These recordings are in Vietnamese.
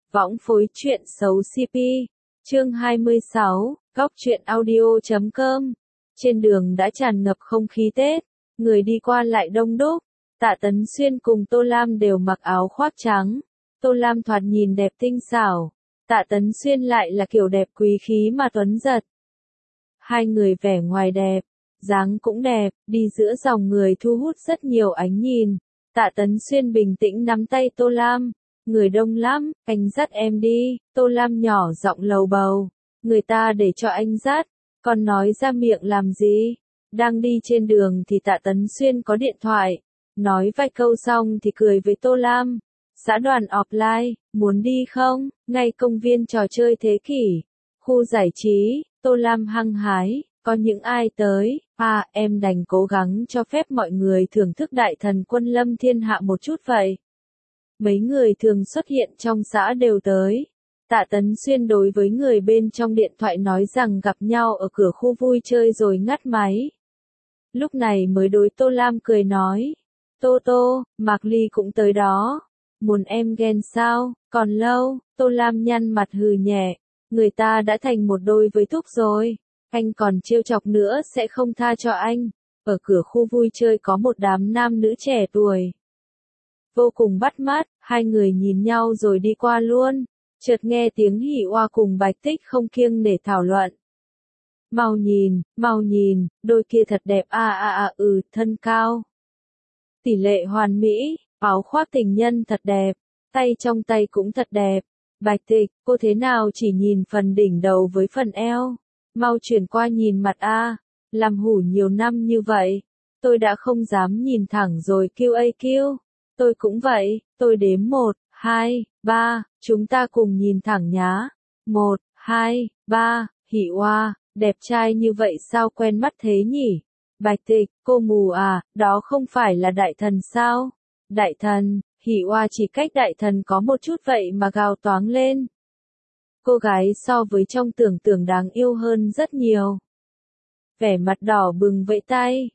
Võng phối truyện xấu CP, chương 26, góc truyện audio.com. Trên đường đã tràn ngập không khí Tết, người đi qua lại đông đúc. Tạ Tấn Xuyên cùng Tô Lam đều mặc áo khoác trắng. Tô Lam thoạt nhìn đẹp tinh xảo, Tạ Tấn Xuyên lại là kiểu đẹp quý khí mà tuấn giật. Hai người vẻ ngoài đẹp, dáng cũng đẹp, đi giữa dòng người thu hút rất nhiều ánh nhìn. Tạ Tấn Xuyên bình tĩnh nắm tay Tô Lam. Người đông lắm, anh dắt em đi. Tô Lam nhỏ giọng lầu bầu. Người ta để cho anh dắt, còn nói ra miệng làm gì? Đang đi trên đường thì Tạ Tấn Xuyên có điện thoại. Nói vài câu xong thì cười với Tô Lam. Xã đoàn offline, muốn đi không? Ngay công viên trò chơi thế kỷ, khu giải trí. Tô Lam hăng hái. Có những ai tới? Em đành cố gắng cho phép mọi người thưởng thức đại thần quân lâm thiên hạ một chút vậy. Mấy người thường xuất hiện trong xã đều tới. Tạ Tấn Xuyên đối với người bên trong điện thoại nói rằng gặp nhau ở cửa khu vui chơi rồi ngắt máy. Lúc này mới đối Tô Lam cười nói. Tô, Mạc Ly cũng tới đó. Muốn em ghen sao? Còn lâu. Tô Lam nhăn mặt hừ nhẹ. Người ta đã thành một đôi với Thúc rồi. Anh còn trêu chọc nữa sẽ không tha cho anh. Ở cửa khu vui chơi có một đám nam nữ trẻ tuổi. Vô cùng bắt mắt, hai người nhìn nhau rồi đi qua luôn. Chợt nghe tiếng Hỉ Oa cùng Bạch Tích không kiêng để thảo luận. Mau nhìn, đôi kia thật đẹp thân cao. Tỷ lệ hoàn mỹ, áo khoác tình nhân thật đẹp, tay trong tay cũng thật đẹp. Bạch Tích, cô thế nào chỉ nhìn phần đỉnh đầu với phần eo? Mau chuyển qua nhìn mặt làm hủ nhiều năm như vậy, tôi đã không dám nhìn thẳng rồi QAQ. Tôi cũng vậy, tôi đếm 1, 2, 3, chúng ta cùng nhìn thẳng nhá. 1, 2, 3, Hỉ Oa, đẹp trai như vậy sao quen mắt thế nhỉ? Bạch Tích, cô mù đó không phải là đại thần sao? Đại thần, Hỉ Oa chỉ cách đại thần có một chút vậy mà gào toáng lên. Cô gái so với trong tưởng tượng đáng yêu hơn rất nhiều. Vẻ mặt đỏ bừng vẫy tay.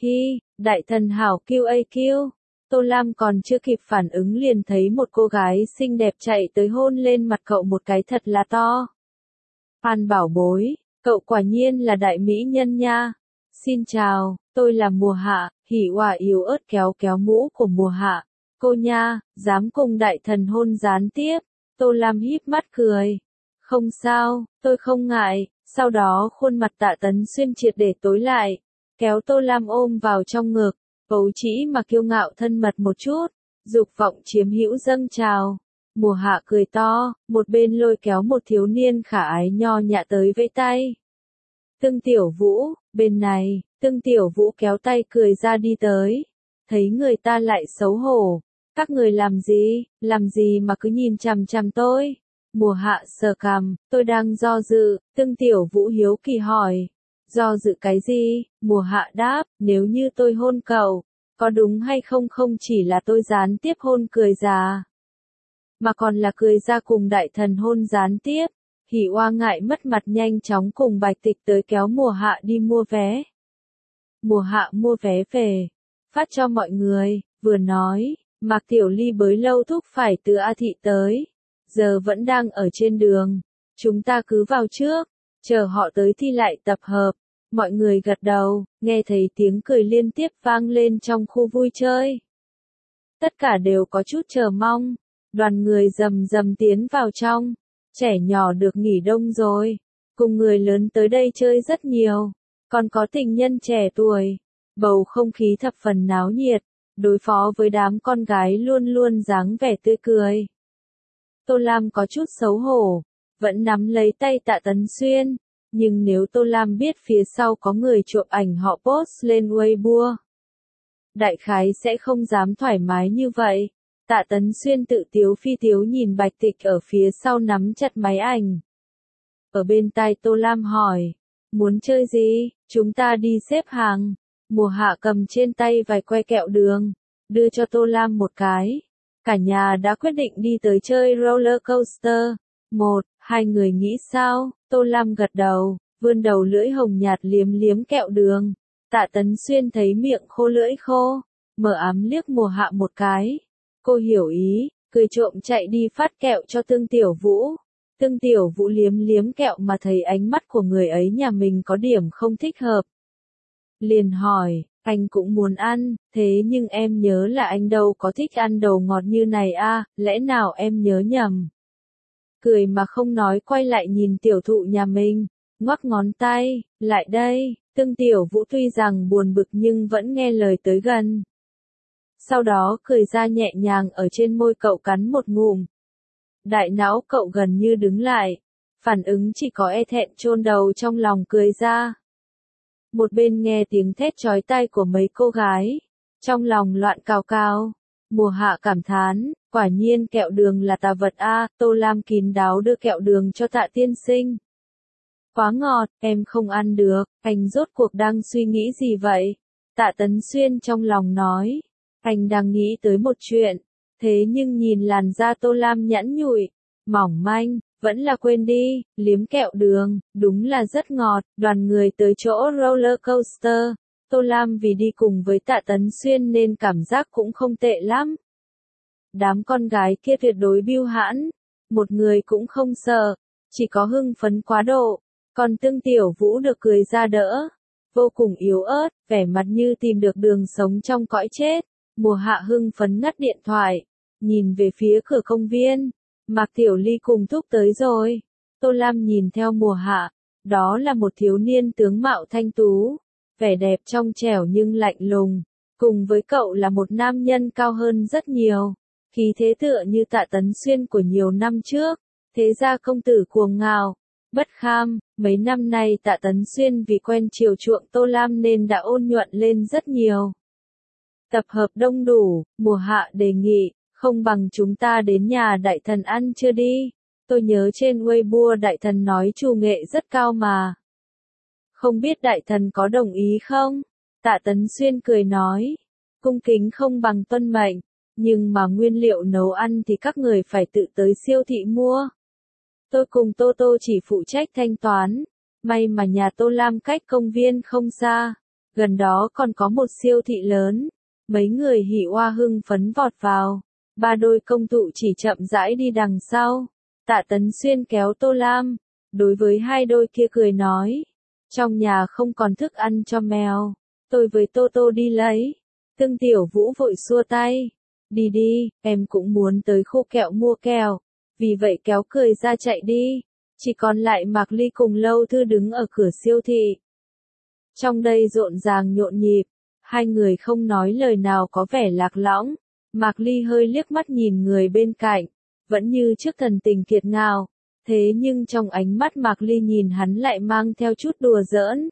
Đại thần hảo QAQ. Tô Lam còn chưa kịp phản ứng liền thấy một cô gái xinh đẹp chạy tới hôn lên mặt cậu một cái thật là to. Phan bảo bối, cậu quả nhiên là đại mỹ nhân nha. Xin chào, tôi là Mùa Hạ. Hỉ Oa yếu ớt kéo mũ của Mùa Hạ. Cô nha, dám cùng đại thần hôn gián tiếp. Tô Lam híp mắt cười. Không sao, tôi không ngại. Sau đó khuôn mặt Tạ Tấn Xuyên triệt để tối lại, kéo Tô Lam ôm vào trong ngực. Ấu trĩ mà kiêu ngạo thân mật một chút, dục vọng chiếm hữu dâng trào. Mùa Hạ cười to, một bên lôi kéo một thiếu niên khả ái nho nhã tới vẫy tay. Tương Tiểu Vũ, bên này, Tương Tiểu Vũ kéo tay cười ra đi tới. Thấy người ta lại xấu hổ. Các người làm gì mà cứ nhìn chằm chằm tôi? Mùa Hạ sờ cằm, tôi đang do dự. Tương Tiểu Vũ hiếu kỳ hỏi. Do dự cái gì? Mùa Hạ đáp, nếu như tôi hôn cậu, có đúng hay không? Không chỉ là tôi gián tiếp hôn cười già, mà còn là cười ra cùng đại thần hôn gián tiếp. Hỉ Oa ngại mất mặt nhanh chóng cùng Bạch Tích tới kéo Mùa Hạ đi mua vé. Mùa Hạ mua vé về, phát cho mọi người, vừa nói, Mạc Tiểu Ly bới lâu Thúc phải từ A Thị tới, giờ vẫn đang ở trên đường, chúng ta cứ vào trước, chờ họ tới thì lại tập hợp. Mọi người gật đầu, nghe thấy tiếng cười liên tiếp vang lên trong khu vui chơi. Tất cả đều có chút chờ mong, đoàn người rầm rầm tiến vào trong. Trẻ nhỏ được nghỉ đông rồi, cùng người lớn tới đây chơi rất nhiều, còn có tình nhân trẻ tuổi. Bầu không khí thập phần náo nhiệt, đối phó với đám con gái luôn luôn dáng vẻ tươi cười. Tô Lam có chút xấu hổ, vẫn nắm lấy tay Tạ Tấn Xuyên, nhưng nếu Tô Lam biết phía sau có người chụp ảnh họ post lên Weibo, đại khái sẽ không dám thoải mái như vậy. Tạ Tấn Xuyên tự tiếu phi tiếu nhìn Bạch Tích ở phía sau nắm chặt máy ảnh. Ở bên tai Tô Lam hỏi, muốn chơi gì? Chúng ta đi xếp hàng. Mùa Hạ cầm trên tay vài que kẹo đường, đưa cho Tô Lam một cái. Cả nhà đã quyết định đi tới chơi roller coaster. 1, 2 người nghĩ sao? Tô Lam gật đầu, vươn đầu lưỡi hồng nhạt liếm kẹo đường. Tạ Tấn Xuyên thấy miệng khô lưỡi khô, mờ ám liếc Mùa Hạ một cái. Cô hiểu ý, cười trộm chạy đi phát kẹo cho Tương Tiểu Vũ. Tương Tiểu Vũ liếm liếm kẹo mà thấy ánh mắt của người ấy nhà mình có điểm không thích hợp. Liền hỏi, anh cũng muốn ăn, thế nhưng em nhớ là anh đâu có thích ăn đồ ngọt như này à, lẽ nào em nhớ nhầm. Cười mà không nói quay lại nhìn tiểu thụ nhà mình, ngoắc ngón tay, lại đây, Tương Tiểu Vũ tuy rằng buồn bực nhưng vẫn nghe lời tới gần. Sau đó cười ra nhẹ nhàng ở trên môi cậu cắn một ngụm. Đại não cậu gần như đứng lại, phản ứng chỉ có e thẹn chôn đầu trong lòng cười ra. Một bên nghe tiếng thét chói tai của mấy cô gái, trong lòng loạn cào cào. Mùa Hạ cảm thán, quả nhiên kẹo đường là tà vật a. Tô Lam kín đáo đưa kẹo đường cho Tạ tiên sinh. Quá ngọt, em không ăn được, anh rốt cuộc đang suy nghĩ gì vậy? Tạ Tấn Xuyên trong lòng nói, anh đang nghĩ tới một chuyện, thế nhưng nhìn làn da Tô Lam nhẵn nhụi, mỏng manh, vẫn là quên đi, liếm kẹo đường, đúng là rất ngọt. Đoàn người tới chỗ roller coaster, Tô Lam vì đi cùng với Tạ Tấn Xuyên nên cảm giác cũng không tệ lắm. Đám con gái kia tuyệt đối biêu hãn, một người cũng không sợ, chỉ có hưng phấn quá độ, còn Tương Tiểu Vũ được cười ra đỡ, vô cùng yếu ớt, vẻ mặt như tìm được đường sống trong cõi chết. Mùa Hạ hưng phấn ngắt điện thoại, nhìn về phía cửa công viên, Mạc Tiểu Ly cùng thúc tới rồi. Tô Lam nhìn theo Mùa Hạ, đó là một thiếu niên tướng mạo thanh tú, vẻ đẹp trong trẻo nhưng lạnh lùng, cùng với cậu là một nam nhân cao hơn rất nhiều, khí thế tựa như Tạ Tấn Xuyên của nhiều năm trước, thế gia công tử cuồng ngạo, bất kham. Mấy năm nay Tạ Tấn Xuyên vì quen chiều chuộng Tô Lam nên đã ôn nhuận lên rất nhiều. Tập hợp đông đủ, Mùa Hạ đề nghị, không bằng chúng ta đến nhà đại thần ăn trưa đi. Tôi nhớ trên Weibo đại thần nói chủ nghệ rất cao mà. Không biết đại thần có đồng ý không? Tạ Tấn Xuyên cười nói, cung kính không bằng tuân mệnh, nhưng mà nguyên liệu nấu ăn thì các người phải tự tới siêu thị mua. Tôi cùng Tô Tô chỉ phụ trách thanh toán, may mà nhà Tô Lam cách công viên không xa, gần đó còn có một siêu thị lớn. Mấy người hỉ oa hưng phấn vọt vào, ba đôi công tụ chỉ chậm rãi đi đằng sau. Tạ Tấn Xuyên kéo Tô Lam, đối với hai đôi kia cười nói, trong nhà không còn thức ăn cho mèo, tôi với Tô Tô đi lấy. Tương Tiểu Vũ vội xua tay, đi đi, em cũng muốn tới khu kẹo mua kẹo, vì vậy kéo cười ra chạy đi. Chỉ còn lại Mạc Ly cùng Lâu Thư đứng ở cửa siêu thị. Trong đây rộn ràng nhộn nhịp, hai người không nói lời nào có vẻ lạc lõng. Mạc Ly hơi liếc mắt nhìn người bên cạnh, vẫn như trước thần tình kiệt ngạo, thế nhưng trong ánh mắt Mạc Ly nhìn hắn lại mang theo chút đùa giỡn.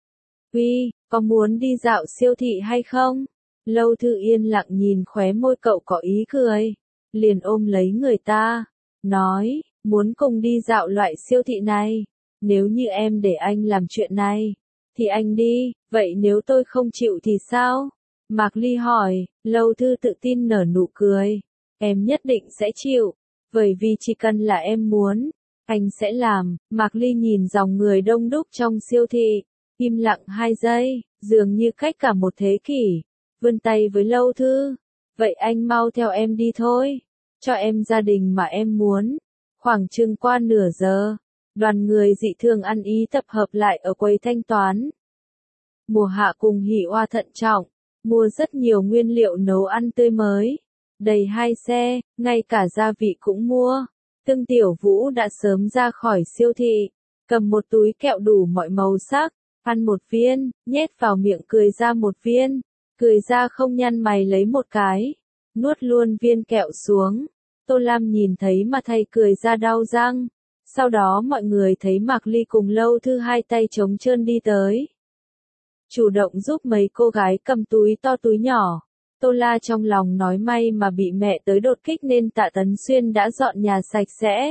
Uy, có muốn đi dạo siêu thị hay không? Lâu Thư yên lặng nhìn khóe môi cậu có ý cười, liền ôm lấy người ta, nói, muốn cùng đi dạo loại siêu thị này, nếu như em để anh làm chuyện này, thì anh đi, vậy nếu tôi không chịu thì sao? Mạc Ly hỏi. Lâu Thư tự tin nở nụ cười, em nhất định sẽ chịu, bởi vì chỉ cần là em muốn, anh sẽ làm. Mạc Ly nhìn dòng người đông đúc trong siêu thị, im lặng 2 giây, dường như cách cả một thế kỷ, vươn tay với Lâu Thư, vậy anh mau theo em đi thôi, cho em gia đình mà em muốn. Khoảng chừng qua nửa giờ, đoàn người dị thường ăn ý tập hợp lại ở quầy thanh toán. Mùa Hạ cùng hỉ oa thận trọng, mua rất nhiều nguyên liệu nấu ăn tươi mới, đầy 2 xe, ngay cả gia vị cũng mua. Tương Tiểu Vũ đã sớm ra khỏi siêu thị, cầm một túi kẹo đủ mọi màu sắc, ăn một viên, nhét vào miệng cười ra một viên, cười ra không nhăn mày lấy một cái, nuốt luôn viên kẹo xuống. Tô Lam nhìn thấy mà thay cười ra đau răng. Sau đó mọi người thấy Mạc Ly cùng Lâu Thư hai tay trống trơn đi tới, chủ động giúp mấy cô gái cầm túi to túi nhỏ. Tô La trong lòng nói may mà bị mẹ tới đột kích nên Tạ Tấn Xuyên đã dọn nhà sạch sẽ,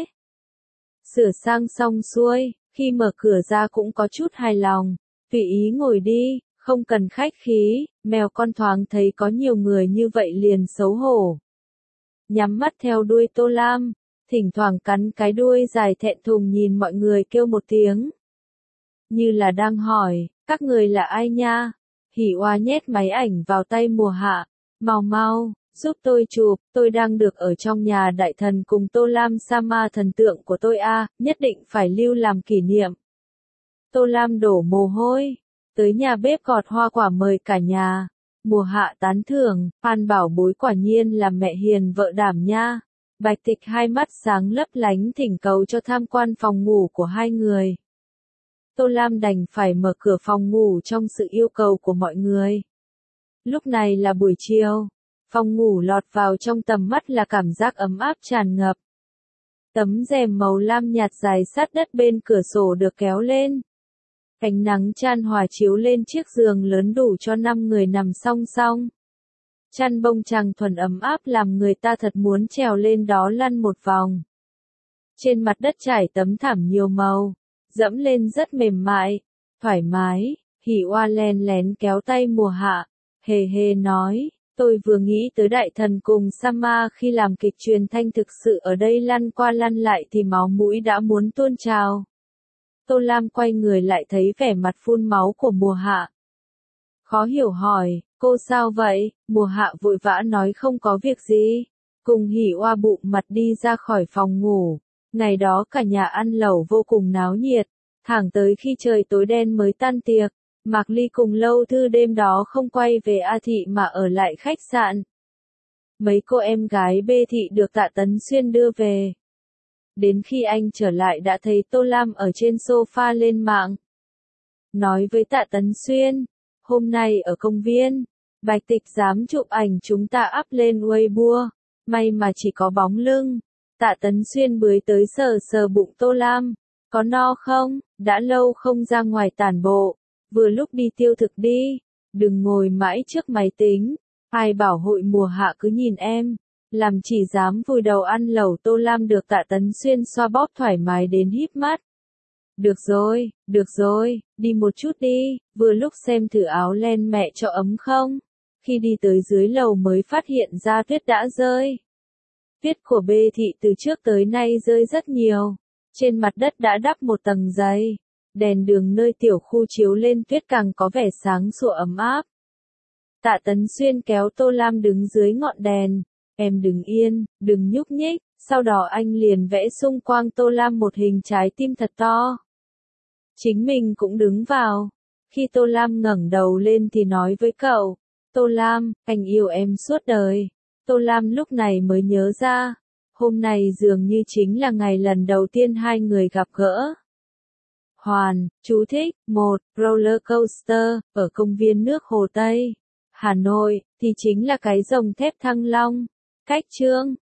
sửa sang xong xuôi, khi mở cửa ra cũng có chút hài lòng, tùy ý ngồi đi, không cần khách khí. Mèo con thoáng thấy có nhiều người như vậy liền xấu hổ, nhắm mắt theo đuôi Tô Lam, thỉnh thoảng cắn cái đuôi dài thẹn thùng nhìn mọi người kêu một tiếng, như là đang hỏi, các người là ai nha? Hỉ oa nhét máy ảnh vào tay Mùa Hạ, mau mau, Giúp tôi chụp, tôi đang được ở trong nhà đại thần cùng Tô Lam Sama thần tượng của tôi nhất định phải lưu làm kỷ niệm. Tô Lam đổ mồ hôi, tới nhà bếp gọt hoa quả mời cả nhà. Mùa Hạ tán thưởng, An bảo bối quả nhiên là mẹ hiền vợ đảm nha. Bạch Tịch hai mắt sáng lấp lánh thỉnh cầu cho tham quan phòng ngủ của hai người. Tô Lam đành phải mở cửa phòng ngủ trong sự yêu cầu của mọi người. Lúc này là buổi chiều, phòng ngủ lọt vào trong tầm mắt là cảm giác ấm áp tràn ngập. Tấm rèm màu lam nhạt dài sát đất bên cửa sổ được kéo lên. Ánh nắng chan hòa chiếu lên chiếc giường lớn đủ cho 5 người nằm song song. Chăn bông tràng thuần ấm áp làm người ta thật muốn trèo lên đó lăn một vòng. Trên mặt đất trải tấm thảm nhiều màu, dẫm lên rất mềm mại, thoải mái. Hỉ Oa len lén kéo tay Mùa Hạ, hề hề nói, tôi vừa nghĩ tới đại thần cùng Sama khi làm kịch truyền thanh thực sự ở đây lăn qua lăn lại thì máu mũi đã muốn tuôn trào. Tô Lam quay người lại thấy vẻ mặt phun máu của Mùa Hạ. Khó hiểu hỏi, cô sao vậy? Mùa Hạ vội vã nói không có việc gì. Cùng Hỉ Oa bụng mặt đi ra khỏi phòng ngủ. Ngày đó cả nhà ăn lẩu vô cùng náo nhiệt. Thẳng tới khi trời tối đen mới tan tiệc. Mạc Ly cùng Lâu Thư đêm đó không quay về A Thị mà ở lại khách sạn. Mấy cô em gái B Thị được Tạ Tấn Xuyên đưa về. Đến khi anh trở lại đã thấy Tô Lam ở trên sofa lên mạng. Nói với Tạ Tấn Xuyên, hôm nay ở công viên, Bạch Tịch dám chụp ảnh chúng ta up lên Weibo, may mà chỉ có bóng lưng. Tạ Tấn Xuyên bới tới sờ sờ bụng Tô Lam, có no không, đã lâu không ra ngoài tản bộ, vừa lúc đi tiêu thực đi, đừng ngồi mãi trước máy tính, ai bảo hội Mùa Hạ cứ nhìn em. Làm chỉ dám vùi đầu ăn lẩu. Tô Lam được Tạ Tấn Xuyên xoa bóp thoải mái đến híp mắt. Được rồi, đi một chút đi, vừa lúc xem thử áo len mẹ cho ấm không. Khi đi tới dưới lầu mới phát hiện ra tuyết đã rơi. Tuyết của B Thị từ trước tới nay rơi rất nhiều. Trên mặt đất đã đắp một tầng dày. Đèn đường nơi tiểu khu chiếu lên tuyết càng có vẻ sáng sủa ấm áp. Tạ Tấn Xuyên kéo Tô Lam đứng dưới ngọn đèn. Em đứng yên, đừng nhúc nhích, sau đó anh liền vẽ xung quanh Tô Lam một hình trái tim thật to. Chính mình cũng đứng vào. Khi Tô Lam ngẩng đầu lên thì nói với cậu, Tô Lam, anh yêu em suốt đời. Tô Lam lúc này mới nhớ ra, hôm nay dường như chính là ngày lần đầu tiên hai người gặp gỡ. Hoàn, chú thích, 1, roller coaster, ở công viên nước Hồ Tây, Hà Nội, thì chính là cái rồng thép Thăng Long. Cách chương